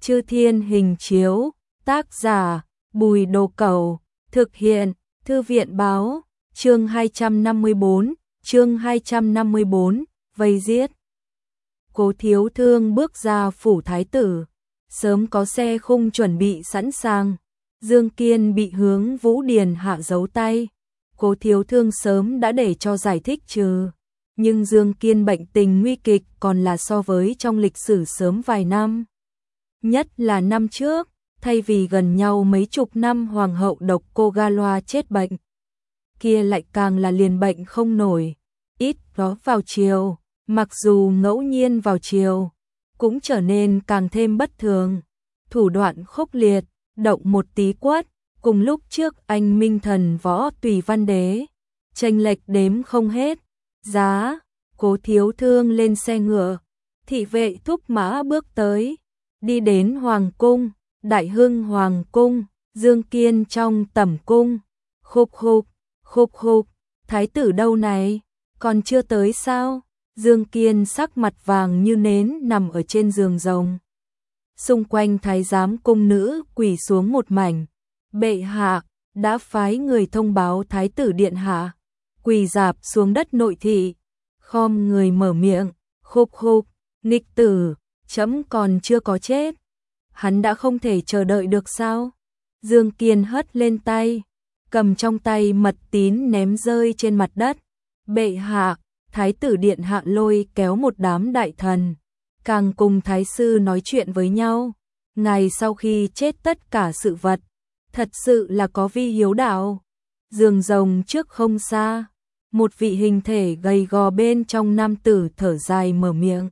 Chư Thiên Hình Chiếu, tác giả, Bùi Đồ Cẩu, thực hiện, Thư viện báo, chương 254, vây giết. Cố Thiếu Thương bước ra phủ thái tử, sớm có xe khung chuẩn bị sẵn sàng. Dương Kiên bị Hướng Vũ Điền hạ dấu tay. Cố Thiếu Thương sớm đã để cho giải thích trừ, nhưng Dương Kiên bệnh tình nguy kịch còn là so với trong lịch sử sớm vài năm. Nhất là năm trước, thay vì gần nhau mấy chục năm hoàng hậu độc cô Galoa chết bệnh, kia lại càng là liền bệnh không nổi, ít có vào chiều, mặc dù ngẫu nhiên vào chiều, cũng trở nên càng thêm bất thường, thủ đoạn khốc liệt, động một tí quất, cùng lúc trước anh Minh Thần Võ Tùy Văn Đế, chênh lệch đếm không hết. Giá, Cố Thiếu Thương lên xe ngựa, thị vệ thúc mã bước tới, đi đến Hoàng cung, Đại Hưng Hoàng cung, Dương Kiên trong tẩm cung, khục khục, thái tử đâu này, còn chưa tới sao? Dương Kiên sắc mặt vàng như nến nằm ở trên giường rồng. Xung quanh thái giám cung nữ quỳ xuống một mảnh, bệ hạ đã phái người thông báo thái tử điện hạ, quỳ rạp xuống đất nội thị, khom người mở miệng, khục, nghịch tử, trẫm còn chưa có chết. Hắn đã không thể chờ đợi được sao? Dương Kiên hất lên tay, cầm trong tay mật tín ném rơi trên mặt đất. Bệ hạ, thái tử điện hạ lôi kéo một đám đại thần, càng cùng thái sư nói chuyện với nhau. Ngày sau khi chết tất cả sự vật, thật sự là có vi hiếu đạo. Giường rồng trước không xa, một vị hình thể gầy gò bên trong nam tử thở dài mở miệng.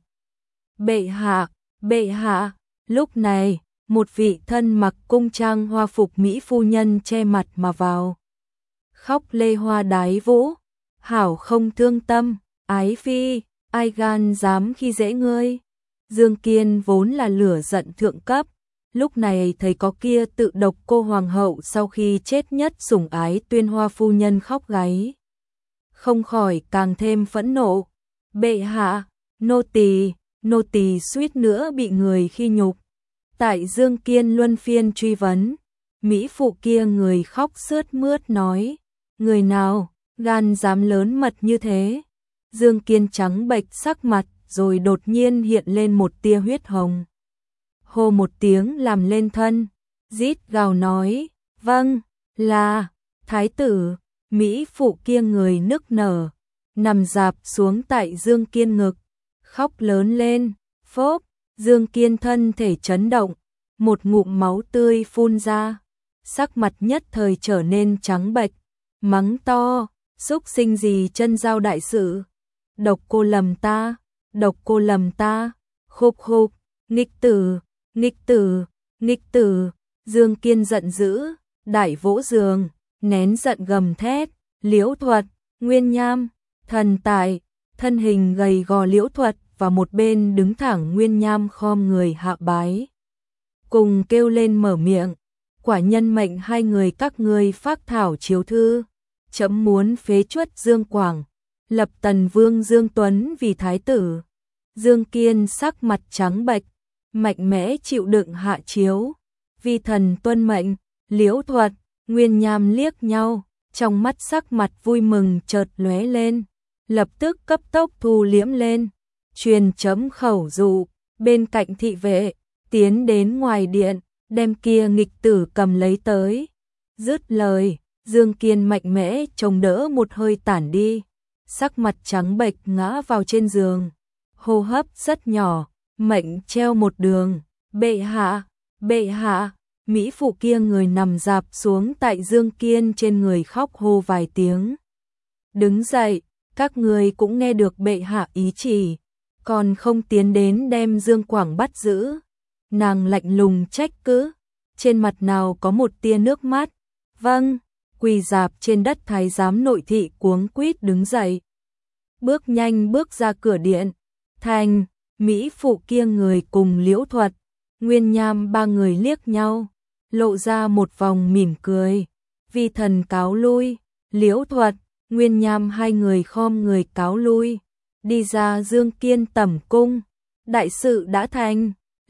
Bệ hạ, lúc này, một vị thân mặc cung trang hoa phục mỹ phu nhân che mặt mà vào. Khóc lê hoa đái vũ, hảo không thương tâm, ái phi, ai gan dám khi dễ ngươi. Dương Kiên vốn là lửa giận thượng cấp, lúc này thấy có kia tự độc cô hoàng hậu sau khi chết nhất sủng ái Tuyên Hoa phu nhân khóc gáy, không khỏi càng thêm phẫn nộ. Bệ hạ, nô tỳ suýt nữa bị người khi nhục. Tại Dương Kiên luân phiên truy vấn, mỹ phụ kia người khóc sướt mướt nói, người nào gan dám lớn mật như thế? Dương Kiên trắng bệch sắc mặt, rồi đột nhiên hiện lên một tia huyết hồng. Hô một tiếng làm lên thân, rít gào nói, vâng, là thái tử. Mỹ phụ kia người nức nở, nằm rạp xuống tại Dương Kiên ngực, khóc lớn lên, phốp. Dương Kiên thân thể chấn động, một ngụm máu tươi phun ra, sắc mặt nhất thời trở nên trắng bệch, mắng to, xúc sinh gì chân giao đại sự, độc cô lầm ta, khục, nghịch tử, Dương Kiên giận dữ, đại vỗ giường, nén giận gầm thét, Liễu Thuật, Nguyên Nham, thần tài, thân hình gầy gò Liễu Thuật và một bên đứng thẳng Nguyên Nham khom người hạ bái, cùng kêu lên mở miệng, quả nhân mệnh hai người các ngươi phác thảo chiếu thư, trẫm muốn phế truất Dương Quảng, lập Tần Vương Dương Tuấn vì thái tử. Dương Kiên sắc mặt trắng bệch, mạnh mẽ chịu đựng hạ chiếu, vi thần tuân mệnh. Liễu Thuật, Nguyên Nham liếc nhau, trong mắt sắc mặt vui mừng chợt lóe lên, lập tức cấp tốc thu liễm lên, truyền chấm khẩu dụ, bên cạnh thị vệ, tiến đến ngoài điện, đem kia nghịch tử cầm lấy tới. Dứt lời, Dương Kiên mạnh mẽ chống đỡ một hơi tản đi, sắc mặt trắng bệch ngã vào trên giường, hô hấp rất nhỏ, mệnh treo một đường. Bệ hạ, mỹ phụ kia người nằm rạp xuống tại Dương Kiên trên người khóc hô vài tiếng. Đứng dậy, các người cũng nghe được bệ hạ ý chỉ, còn không tiến đến đem Dương Quảng bắt giữ. Nàng lạnh lùng trách cứ, trên mặt nào có một tia nước mắt. Vâng, quỳ rạp trên đất thái giám nội thị cuống quýt đứng dậy, bước nhanh bước ra cửa điện. Thành, mỹ phụ kia người cùng Liễu Thuật, Nguyên Nham ba người liếc nhau, lộ ra một vòng mỉm cười. Vi thần cáo lui. Liễu Thuật, Nguyên Nham hai người khom người cáo lui, đi ra Dương Kiên tẩm cung. Đại sự đã thành.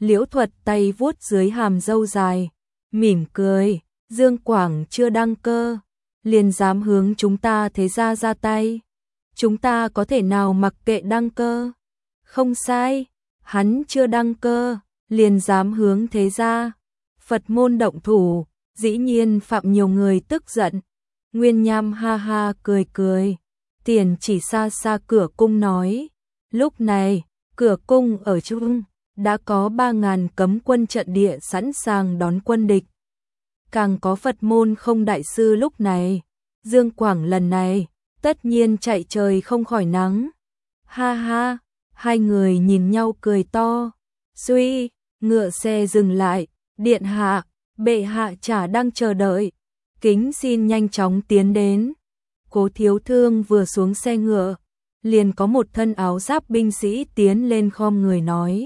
Liễu Thuật tay vuốt dưới hàm râu dài, mỉm cười, Dương Quảng chưa đăng cơ, liền dám hướng chúng ta thế gia ra tay. Chúng ta có thể nào mặc kệ đăng cơ? Không sai, hắn chưa đăng cơ, liền dám hướng thế gia. Phật môn động thủ, dĩ nhiên phạm nhiều người tức giận. Nguyên Nham ha ha cười cười, tiền chỉ xa xa cửa cung nói. Lúc này, cửa cung ở trung đã có 3.000 cấm quân trận địa sẵn sàng đón quân địch. Càng có Phật môn không đại sư lúc này, Dương Quảng lần này, tất nhiên chạy trời không khỏi nắng. Ha ha, hai người nhìn nhau cười to. Suy, ngựa xe dừng lại, điện hạ, bệ hạ chả đang chờ đợi. Kính xin nhanh chóng tiến đến. Cố Thiếu Thương vừa xuống xe ngựa, liền có một thân áo giáp binh sĩ tiến lên khom người nói.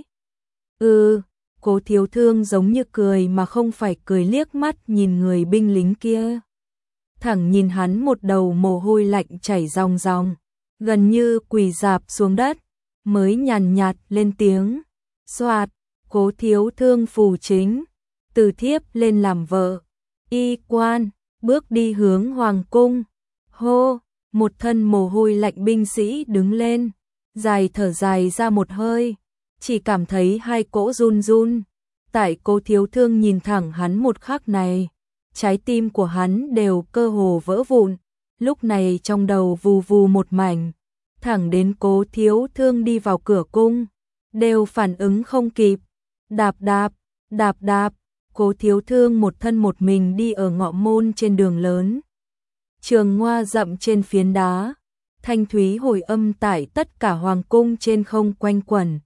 Cố Thiếu Thương giống như cười mà không phải cười, liếc mắt nhìn người binh lính kia. Thẳng nhìn hắn một đầu mồ hôi lạnh chảy ròng ròng, gần như quỳ rạp xuống đất, mới nhàn nhạt lên tiếng. Soạt, Cố Thiếu Thương phù chính, từ thiếp lên làm vợ. Y quan, bước đi hướng hoàng cung. Hô, một thân mồ hôi lạnh binh sĩ đứng lên, dài thở dài ra một hơi, chỉ cảm thấy hai cỗ run run. Tại Cố Thiếu Thương nhìn thẳng hắn một khắc này, trái tim của hắn đều cơ hồ vỡ vụn, lúc này trong đầu vù vù một mảnh, thẳng đến Cố Thiếu Thương đi vào cửa cung, đều phản ứng không kịp. Đạp đạp, đạp đạp, Cố Thiếu Thương một thân một mình đi ở ngọ môn trên đường lớn. Trường hoa rậm trên phiến đá, thanh thúy hồi âm tại tất cả hoàng cung trên không quanh quẩn.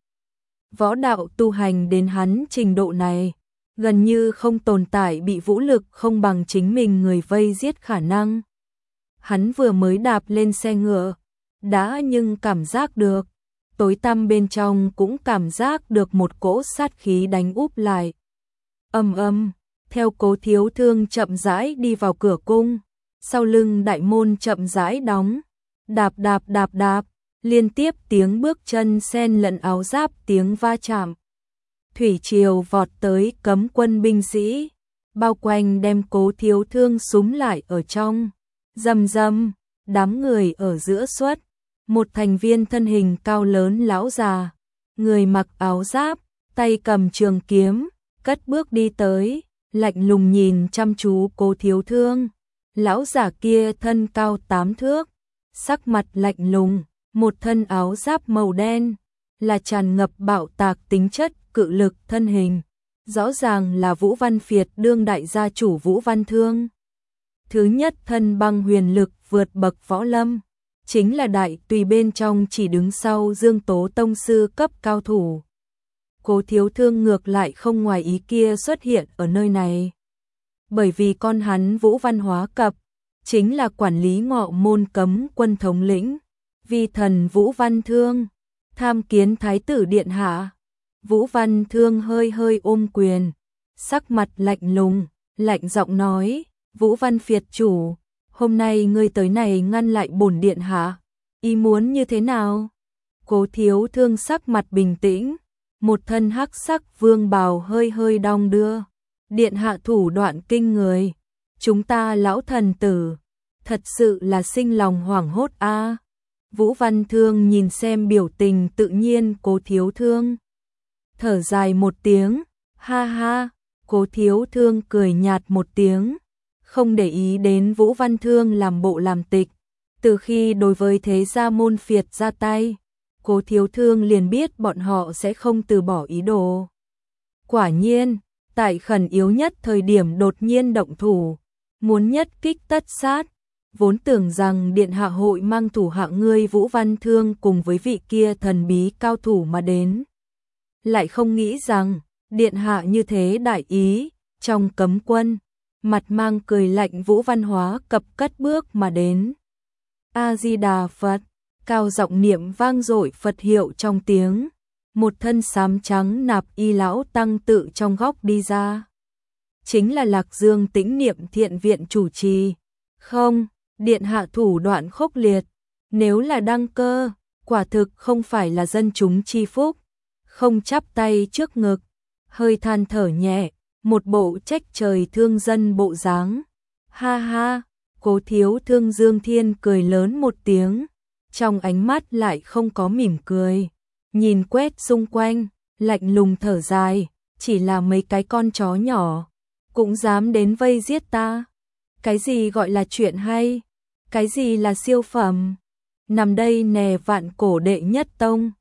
Võ đạo tu hành đến hắn trình độ này, gần như không tồn tại bị vũ lực không bằng chính mình người vây giết khả năng. Hắn vừa mới đạp lên xe ngựa, đã nhưng cảm giác được, tối tăm bên trong cũng cảm giác được một cỗ sát khí đánh úp lại. Ầm ầm, theo Cố Thiếu Thương chậm rãi đi vào cửa cung, sau lưng đại môn chậm rãi đóng, đạp đạp đạp đạp, liên tiếp tiếng bước chân xen lẫn áo giáp tiếng va chạm. Thủy triều vọt tới cấm quân binh sĩ, bao quanh đem Cố Thiếu Thương súm lại ở trong. Rầm rầm, đám người ở giữa xuất, một thành viên thân hình cao lớn lão già, người mặc áo giáp, tay cầm trường kiếm, cất bước đi tới, lạnh lùng nhìn chăm chú Cố Thiếu Thương. Lão già kia thân cao 8 thước, sắc mặt lạnh lùng, một thân áo giáp màu đen, là tràn ngập bạo tạc tính chất cự lực thân hình, rõ ràng là Vũ Văn Phiệt đương đại gia chủ Vũ Văn Thương. Thứ nhất thân băng huyền lực vượt bậc võ lâm, chính là đại tùy bên trong chỉ đứng sau Dương Tố tông sư cấp cao thủ. Cố Thiếu Thương ngược lại không ngoài ý kia xuất hiện ở nơi này. Bởi vì con hắn Vũ Văn Hóa Cập, chính là quản lý ngọ môn cấm quân thống lĩnh, vi thần Vũ Văn Thương, tham kiến Thái tử điện hạ. Vũ Văn Thương hơi hơi ôm quyền, sắc mặt lạnh lùng, lạnh giọng nói, Vũ Văn Phiệt chủ, hôm nay ngươi tới này ngăn lại bổn điện hạ, ý muốn như thế nào? Cố Thiếu Thương sắc mặt bình tĩnh, một thân hắc sắc vương bào hơi hơi đong đưa. Điện hạ thủ đoạn kinh người, chúng ta lão thần tử, thật sự là sinh lòng hoảng hốt a. Vũ Văn Thương nhìn xem biểu tình tự nhiên Cố Thiếu Thương, thở dài một tiếng, ha ha. Cố Thiếu Thương cười nhạt một tiếng, không để ý đến Vũ Văn Thương làm bộ làm tịch. Từ khi đối với thế gia môn Phiệt ra tay, Cố Thiếu Thương liền biết bọn họ sẽ không từ bỏ ý đồ. Quả nhiên, tại khẩn yếu nhất thời điểm đột nhiên động thủ, muốn nhất kích tất sát. Vốn tưởng rằng điện hạ hội mang thủ hạ ngươi Vũ Văn Thương cùng với vị kia thần bí cao thủ mà đến. Lại không nghĩ rằng, điện hạ như thế đại ý, trong cấm quân, mặt mang cười lạnh Vũ Văn Hóa Cập cất bước mà đến. A-di-đà Phật, cao giọng niệm vang dội Phật hiệu trong tiếng. Một thân xám trắng nạp y lão tăng tự trong góc đi ra. Chính là Lạc Dương Tĩnh Niệm Thiện Viện chủ trì. Không, điện hạ thủ đoạn khốc liệt, nếu là đăng cơ, quả thực không phải là dân chúng chi phúc. Không chắp tay trước ngực, hơi than thở nhẹ, một bộ trách trời thương dân bộ dáng. Ha ha, Cố Thiếu Thương Dương Thiên cười lớn một tiếng, trong ánh mắt lại không có mỉm cười, nhìn quét xung quanh, lạnh lùng thở dài, chỉ là mấy cái con chó nhỏ, cũng dám đến vây giết ta. Cái gì gọi là chuyện hay? Cái gì là siêu phẩm? Nằm đây nè Vạn Cổ đệ nhất tông.